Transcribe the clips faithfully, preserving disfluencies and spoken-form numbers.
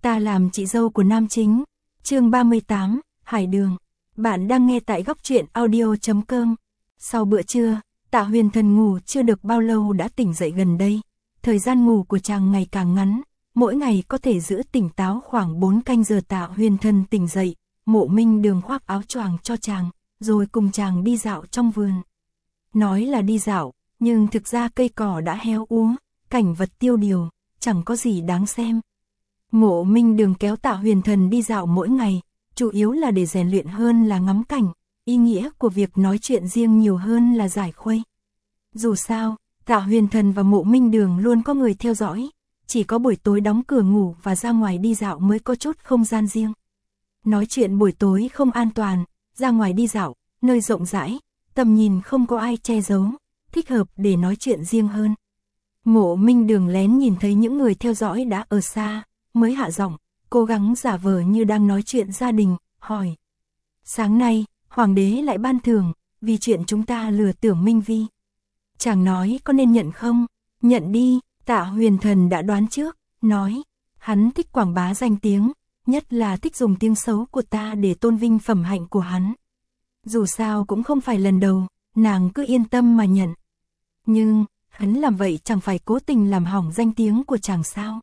Ta làm chị dâu của nam chính. Chương ba mươi tám, Hải Đường. Bạn đang nghe tại góc truyện audio chấm com. Sau bữa trưa, Tạ Huyền Thần ngủ chưa được bao lâu đã tỉnh dậy gần đây. Thời gian ngủ của chàng ngày càng ngắn, mỗi ngày có thể giữ tỉnh táo khoảng bốn canh giờ. Tạ Huyền Thần tỉnh dậy, Mộ Minh Đường khoác áo choàng cho chàng, rồi cùng chàng đi dạo trong vườn. Nói là đi dạo, nhưng thực ra cây cỏ đã héo úa, cảnh vật tiêu điều, chẳng có gì đáng xem. Mộ Minh Đường kéo Tạ Huyền Thần đi dạo mỗi ngày, chủ yếu là để rèn luyện hơn là ngắm cảnh, ý nghĩa của việc nói chuyện riêng nhiều hơn là giải khuây. Dù sao, Tạ Huyền Thần và Mộ Minh Đường luôn có người theo dõi, chỉ có buổi tối đóng cửa ngủ và ra ngoài đi dạo mới có chút không gian riêng. Nói chuyện buổi tối không an toàn, ra ngoài đi dạo, nơi rộng rãi, tầm nhìn không có ai che giấu, thích hợp để nói chuyện riêng hơn. Mộ Minh Đường lén nhìn thấy những người theo dõi đã ở xa, mới hạ giọng, cố gắng giả vờ như đang nói chuyện gia đình, hỏi. Sáng nay, Hoàng đế lại ban thưởng, vì chuyện chúng ta lừa Tưởng Minh Vi. Chàng nói có nên nhận không? Nhận đi, Tạ Huyền Thần đã đoán trước, nói. Hắn thích quảng bá danh tiếng, nhất là thích dùng tiếng xấu của ta để tôn vinh phẩm hạnh của hắn. Dù sao cũng không phải lần đầu, nàng cứ yên tâm mà nhận. Nhưng, hắn làm vậy chẳng phải cố tình làm hỏng danh tiếng của chàng sao?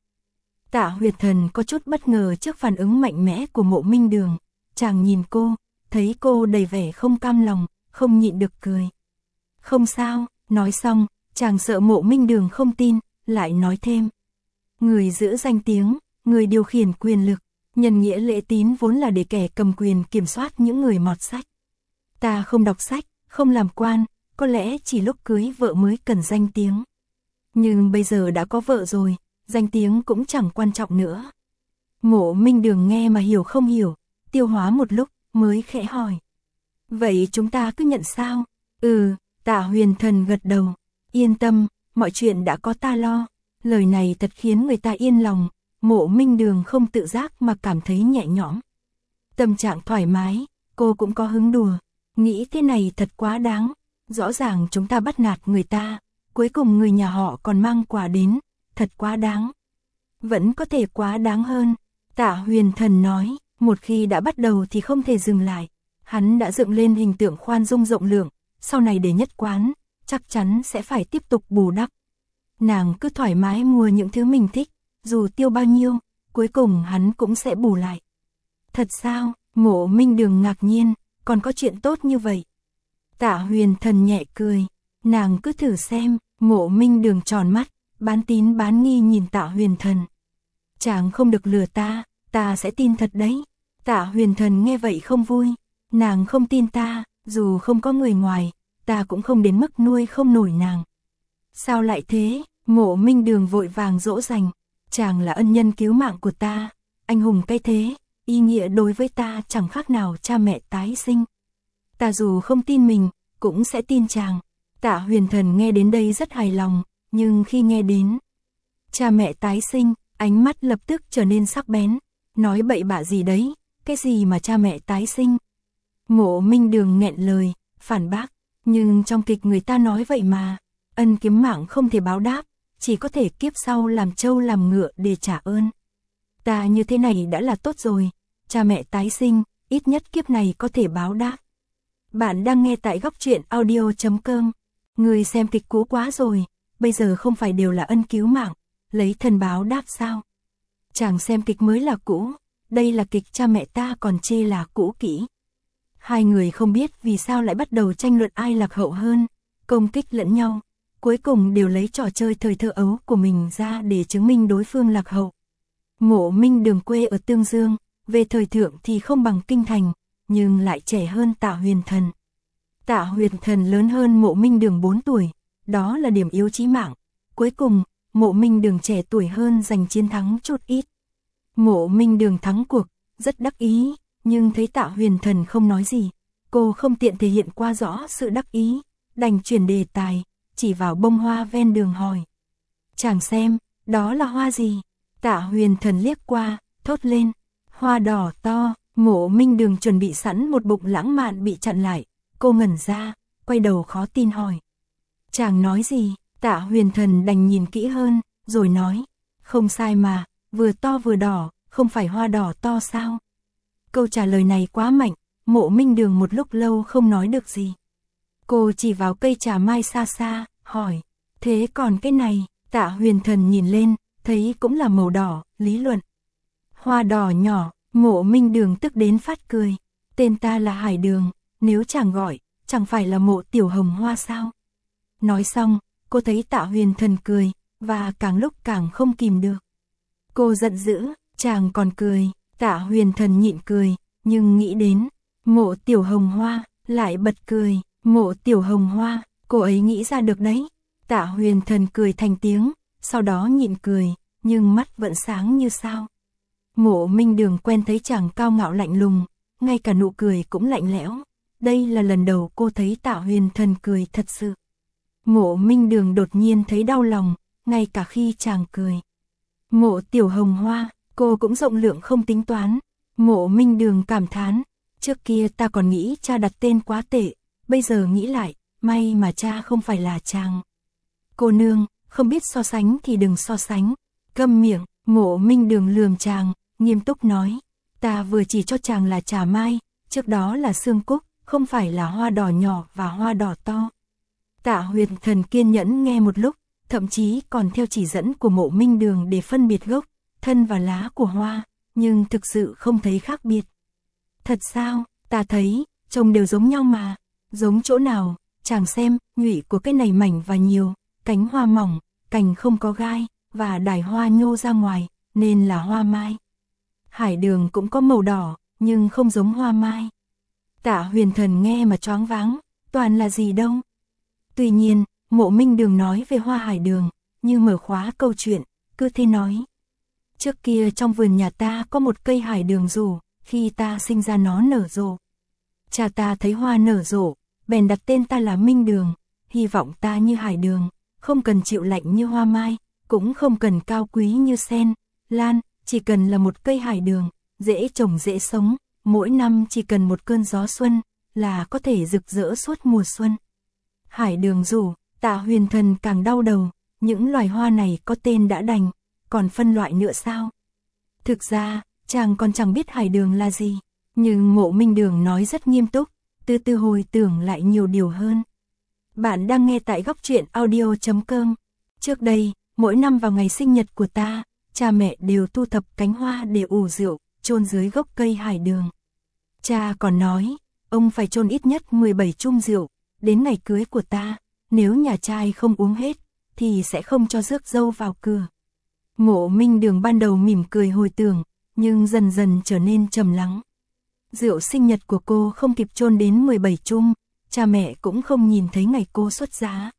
Tạ Huyền Thần có chút bất ngờ trước phản ứng mạnh mẽ của Mộ Minh Đường. Chàng nhìn cô, thấy cô đầy vẻ không cam lòng, không nhịn được cười. Không sao, nói xong, chàng sợ Mộ Minh Đường không tin, lại nói thêm. Người giữ danh tiếng, người điều khiển quyền lực, nhân nghĩa lễ tín vốn là để kẻ cầm quyền kiểm soát những người mọt sách. Ta không đọc sách, không làm quan, có lẽ chỉ lúc cưới vợ mới cần danh tiếng. Nhưng bây giờ đã có vợ rồi, danh tiếng cũng chẳng quan trọng nữa. Mộ Minh Đường nghe mà hiểu không hiểu, tiêu hóa một lúc, mới khẽ hỏi. Vậy chúng ta cứ nhận sao? Ừ, Tạ Huyền Thần gật đầu. Yên tâm, mọi chuyện đã có ta lo. Lời này thật khiến người ta yên lòng. Mộ Minh Đường không tự giác mà cảm thấy nhẹ nhõm. Tâm trạng thoải mái, cô cũng có hứng đùa. Nghĩ thế này thật quá đáng. Rõ ràng chúng ta bắt nạt người ta, cuối cùng người nhà họ còn mang quà đến. Thật quá đáng. Vẫn có thể quá đáng hơn. Tạ Huyền Thần nói, một khi đã bắt đầu thì không thể dừng lại. Hắn đã dựng lên hình tượng khoan dung rộng lượng, sau này để nhất quán, chắc chắn sẽ phải tiếp tục bù đắp. Nàng cứ thoải mái mua những thứ mình thích, dù tiêu bao nhiêu, cuối cùng hắn cũng sẽ bù lại. Thật sao? Mộ Minh Đường ngạc nhiên, còn có chuyện tốt như vậy. Tạ Huyền Thần nhẹ cười, nàng cứ thử xem. Mộ Minh Đường tròn mắt, bán tín bán nghi nhìn Tạ Huyền Thần. Chàng không được lừa ta, ta sẽ tin thật đấy. Tạ Huyền Thần nghe vậy không vui. Nàng không tin ta, dù không có người ngoài, ta cũng không đến mức nuôi không nổi nàng. Sao lại thế? Mộ Minh Đường vội vàng dỗ dành. Chàng là ân nhân cứu mạng của ta, anh hùng cái thế, ý nghĩa đối với ta chẳng khác nào cha mẹ tái sinh. Ta dù không tin mình, cũng sẽ tin chàng. Tạ Huyền Thần nghe đến đây rất hài lòng, nhưng khi nghe đến cha mẹ tái sinh, ánh mắt lập tức trở nên sắc bén. Nói bậy bạ gì đấy, cái gì mà cha mẹ tái sinh? Mộ Minh Đường nghẹn lời, phản bác. Nhưng trong kịch người ta nói vậy mà, ân kiếm mạng không thể báo đáp, chỉ có thể kiếp sau làm trâu làm ngựa để trả ơn. Ta như thế này đã là tốt rồi, cha mẹ tái sinh, ít nhất kiếp này có thể báo đáp. Bạn đang nghe tại góc truyện audio chấm com. Người xem kịch cũ quá rồi, bây giờ không phải đều là ân cứu mạng, lấy thân báo đáp sao? Chàng xem kịch mới là cũ, đây là kịch cha mẹ ta còn chê là cũ kỹ. Hai người không biết vì sao lại bắt đầu tranh luận ai lạc hậu hơn, công kích lẫn nhau, cuối cùng đều lấy trò chơi thời thơ ấu của mình ra để chứng minh đối phương lạc hậu. Mộ Minh Đường quê ở Tương Dương, về thời thượng thì không bằng Kinh Thành, nhưng lại trẻ hơn Tạ Huyền Thần. Tạ Huyền Thần lớn hơn Mộ Minh Đường bốn tuổi, đó là điểm yếu chí mạng. Cuối cùng, Mộ Minh Đường trẻ tuổi hơn giành chiến thắng chút ít. Mộ Minh Đường thắng cuộc, rất đắc ý, nhưng thấy Tạ Huyền Thần không nói gì, cô không tiện thể hiện qua rõ sự đắc ý, đành chuyển đề tài, chỉ vào bông hoa ven đường hỏi. Chàng xem, đó là hoa gì? Tạ Huyền Thần liếc qua, thốt lên, hoa đỏ to. Mộ Minh Đường chuẩn bị sẵn một bụng lãng mạn bị chặn lại, cô ngẩn ra, quay đầu khó tin hỏi. Chàng nói gì? Tạ Huyền Thần đành nhìn kỹ hơn, rồi nói, không sai mà, vừa to vừa đỏ, không phải hoa đỏ to sao? Câu trả lời này quá mạnh, Mộ Minh Đường một lúc lâu không nói được gì. Cô chỉ vào cây trà mai xa xa, hỏi, thế còn cái này? Tạ Huyền Thần nhìn lên, thấy cũng là màu đỏ, lý luận. Hoa đỏ nhỏ, Mộ Minh Đường tức đến phát cười. Tên ta là Hải Đường, nếu chàng gọi, chẳng phải là Mộ Tiểu Hồng Hoa sao? Nói xong, cô thấy Tạ Huyền Thần cười, và càng lúc càng không kìm được. Cô giận dữ, chàng còn cười. Tạ Huyền Thần nhịn cười, nhưng nghĩ đến Mộ Tiểu Hồng Hoa, lại bật cười. Mộ Tiểu Hồng Hoa, cô ấy nghĩ ra được đấy. Tạ Huyền Thần cười thành tiếng, sau đó nhịn cười, nhưng mắt vẫn sáng như sao. Mộ Minh Đường quen thấy chàng cao ngạo lạnh lùng, ngay cả nụ cười cũng lạnh lẽo. Đây là lần đầu cô thấy Tạ Huyền Thần cười thật sự. Mộ Minh Đường đột nhiên thấy đau lòng, ngay cả khi chàng cười. Mộ Tiểu Hồng Hoa, cô cũng rộng lượng không tính toán. Mộ Minh Đường cảm thán, trước kia ta còn nghĩ cha đặt tên quá tệ, bây giờ nghĩ lại, may mà cha không phải là chàng. Cô nương, không biết so sánh thì đừng so sánh. Câm miệng. Mộ Minh Đường lườm chàng, nghiêm túc nói, ta vừa chỉ cho chàng là trà mai, trước đó là xương cúc, không phải là hoa đỏ nhỏ và hoa đỏ to. Tạ Huyền Thần kiên nhẫn nghe một lúc, thậm chí còn theo chỉ dẫn của Mộ Minh Đường để phân biệt gốc, thân và lá của hoa, nhưng thực sự không thấy khác biệt. Thật sao? Ta thấy, trông đều giống nhau mà. Giống chỗ nào? Chàng xem, nhụy của cái này mảnh và nhiều, cánh hoa mỏng, cành không có gai, và đài hoa nhô ra ngoài, nên là hoa mai. Hải Đường cũng có màu đỏ, nhưng không giống hoa mai. Tạ Huyền Thần nghe mà choáng váng, toàn là gì đâu. Tuy nhiên, Mộ Minh Đường nói về hoa hải đường, như mở khóa câu chuyện, cứ thế nói. Trước kia trong vườn nhà ta có một cây hải đường rủ, khi ta sinh ra nó nở rộ. Cha ta thấy hoa nở rộ, bèn đặt tên ta là Minh Đường, hy vọng ta như hải đường, không cần chịu lạnh như hoa mai, cũng không cần cao quý như sen, lan, chỉ cần là một cây hải đường, dễ trồng dễ sống, mỗi năm chỉ cần một cơn gió xuân, là có thể rực rỡ suốt mùa xuân. Hải đường rủ, Tạ Huyền Thần càng đau đầu, những loài hoa này có tên đã đành, còn phân loại nữa sao? Thực ra, chàng còn chẳng biết hải đường là gì, nhưng Mộ Minh Đường nói rất nghiêm túc, từ từ hồi tưởng lại nhiều điều hơn. Bạn đang nghe tại góc truyện audio chấm com. Trước đây, mỗi năm vào ngày sinh nhật của ta, cha mẹ đều thu thập cánh hoa để ủ rượu, chôn dưới gốc cây hải đường. Cha còn nói, ông phải chôn ít nhất mười bảy chung rượu, đến ngày cưới của ta, nếu nhà trai không uống hết, thì sẽ không cho rước dâu vào cửa. Mộ Minh Đường ban đầu mỉm cười hồi tưởng, nhưng dần dần trở nên trầm lắng. Rượu sinh nhật của cô không kịp chôn đến mười bảy chung, cha mẹ cũng không nhìn thấy ngày cô xuất giá.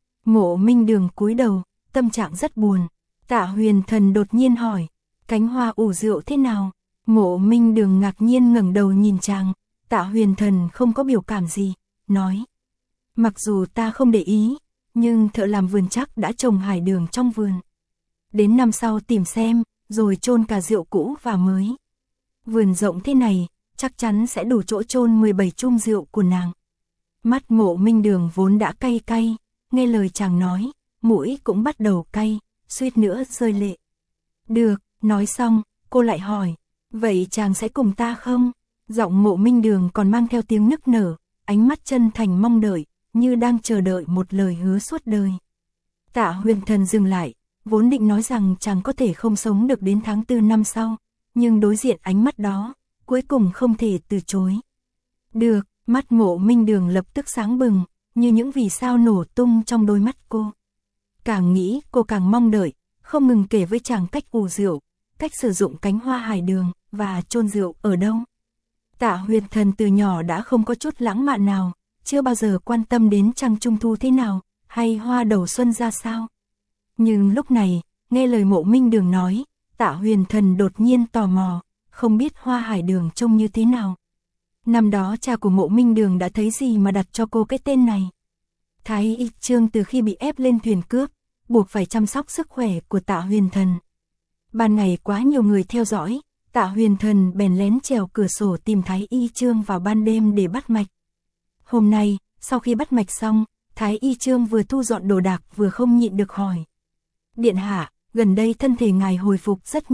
Mộ Minh Đường cúi đầu, tâm trạng rất buồn. Tạ Huyền Thần đột nhiên hỏi, cánh hoa ủ rượu thế nào? Mộ Minh Đường ngạc nhiên ngẩng đầu nhìn chàng. Tạ Huyền Thần không có biểu cảm gì, nói, mặc dù ta không để ý, nhưng thợ làm vườn chắc đã trồng hải đường trong vườn. Đến năm sau tìm xem, rồi chôn cả rượu cũ và mới. Vườn rộng thế này, chắc chắn sẽ đủ chỗ chôn mười bảy chung rượu của nàng. Mắt Mộ Minh Đường vốn đã cay cay, nghe lời chàng nói, mũi cũng bắt đầu cay, suýt nữa rơi lệ. Được, nói xong, cô lại hỏi, vậy chàng sẽ cùng ta không? Giọng Mộ Minh Đường còn mang theo tiếng nức nở, ánh mắt chân thành mong đợi, như đang chờ đợi một lời hứa suốt đời. Tạ Huyền Thần dừng lại, vốn định nói rằng chàng có thể không sống được đến tháng tư năm sau, nhưng đối diện ánh mắt đó, cuối cùng không thể từ chối. Được, mắt Mộ Minh Đường lập tức sáng bừng, như những vì sao nổ tung trong đôi mắt cô. Càng nghĩ cô càng mong đợi, không ngừng kể với chàng cách ủ rượu, cách sử dụng cánh hoa hải đường, và chôn rượu ở đâu. Tạ Huyền Thần từ nhỏ đã không có chút lãng mạn nào, chưa bao giờ quan tâm đến trăng trung thu thế nào, hay hoa đầu xuân ra sao. Nhưng lúc này, nghe lời Mộ Minh Đường nói, Tạ Huyền Thần đột nhiên tò mò, không biết hoa hải đường trông như thế nào. Năm đó cha của Mộ Minh Đường đã thấy gì mà đặt cho cô cái tên này. Thái Y Trương từ khi bị ép lên thuyền cướp, buộc phải chăm sóc sức khỏe của Tạ Huyền Thần. Ban ngày quá nhiều người theo dõi, Tạ Huyền Thần bèn lén trèo cửa sổ tìm Thái Y Trương vào ban đêm để bắt mạch. Hôm nay, sau khi bắt mạch xong, Thái Y Trương vừa thu dọn đồ đạc vừa không nhịn được hỏi. Điện hạ, gần đây thân thể ngài hồi phục rất nhanh,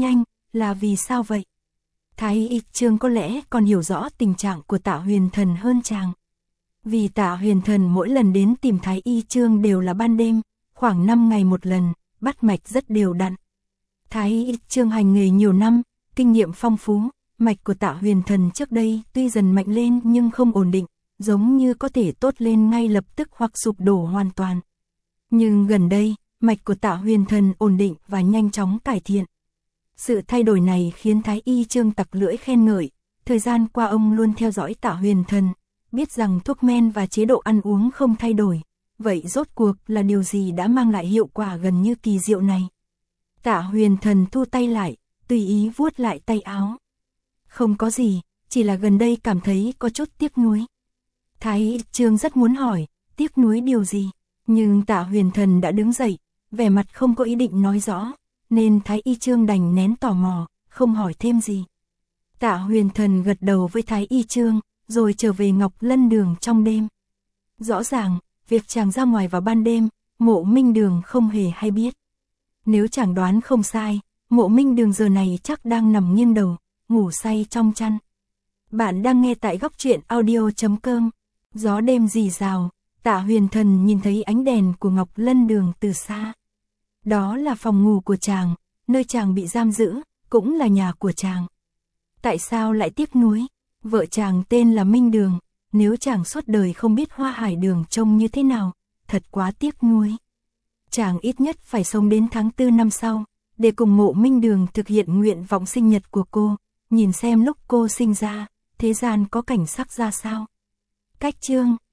là vì sao vậy? Thái Y Trương có lẽ còn hiểu rõ tình trạng của Tạ Huyền Thần hơn chàng. Vì Tạ Huyền Thần mỗi lần đến tìm Thái Y Trương đều là ban đêm, khoảng năm ngày một lần, bắt mạch rất đều đặn. Thái Y Trương hành nghề nhiều năm, kinh nghiệm phong phú, mạch của Tạ Huyền Thần trước đây tuy dần mạnh lên nhưng không ổn định, giống như có thể tốt lên ngay lập tức hoặc sụp đổ hoàn toàn. Nhưng gần đây, mạch của Tạ Huyền Thần ổn định và nhanh chóng cải thiện. Sự thay đổi này khiến Thái Y Trương tặc lưỡi khen ngợi, thời gian qua ông luôn theo dõi Tạ Huyền Thần, biết rằng thuốc men và chế độ ăn uống không thay đổi, vậy rốt cuộc là điều gì đã mang lại hiệu quả gần như kỳ diệu này? Tạ Huyền Thần thu tay lại, tùy ý vuốt lại tay áo. Không có gì, chỉ là gần đây cảm thấy có chút tiếc nuối. Thái Y Trương rất muốn hỏi, tiếc nuối điều gì? Nhưng Tạ Huyền Thần đã đứng dậy, vẻ mặt không có ý định nói rõ, nên Thái Y Trương đành nén tò mò, không hỏi thêm gì. Tạ Huyền Thần gật đầu với Thái Y Trương, rồi trở về Ngọc Lân Đường trong đêm. Rõ ràng, việc chàng ra ngoài vào ban đêm, Mộ Minh Đường không hề hay biết. Nếu chàng đoán không sai, Mộ Minh Đường giờ này chắc đang nằm nghiêng đầu, ngủ say trong chăn. Bạn đang nghe tại góc truyện audio chấm com. Gió đêm rì rào, Tạ Huyền Thần nhìn thấy ánh đèn của Ngọc Lân Đường từ xa. Đó là phòng ngủ của chàng, nơi chàng bị giam giữ, cũng là nhà của chàng. Tại sao lại tiếc nuối? Vợ chàng tên là Minh Đường, nếu chàng suốt đời không biết Hoa Hải Đường trông như thế nào, thật quá tiếc nuối. Chàng ít nhất phải sống đến tháng tư năm sau, để cùng Mộ Minh Đường thực hiện nguyện vọng sinh nhật của cô, nhìn xem lúc cô sinh ra, thế gian có cảnh sắc ra sao. Cách chương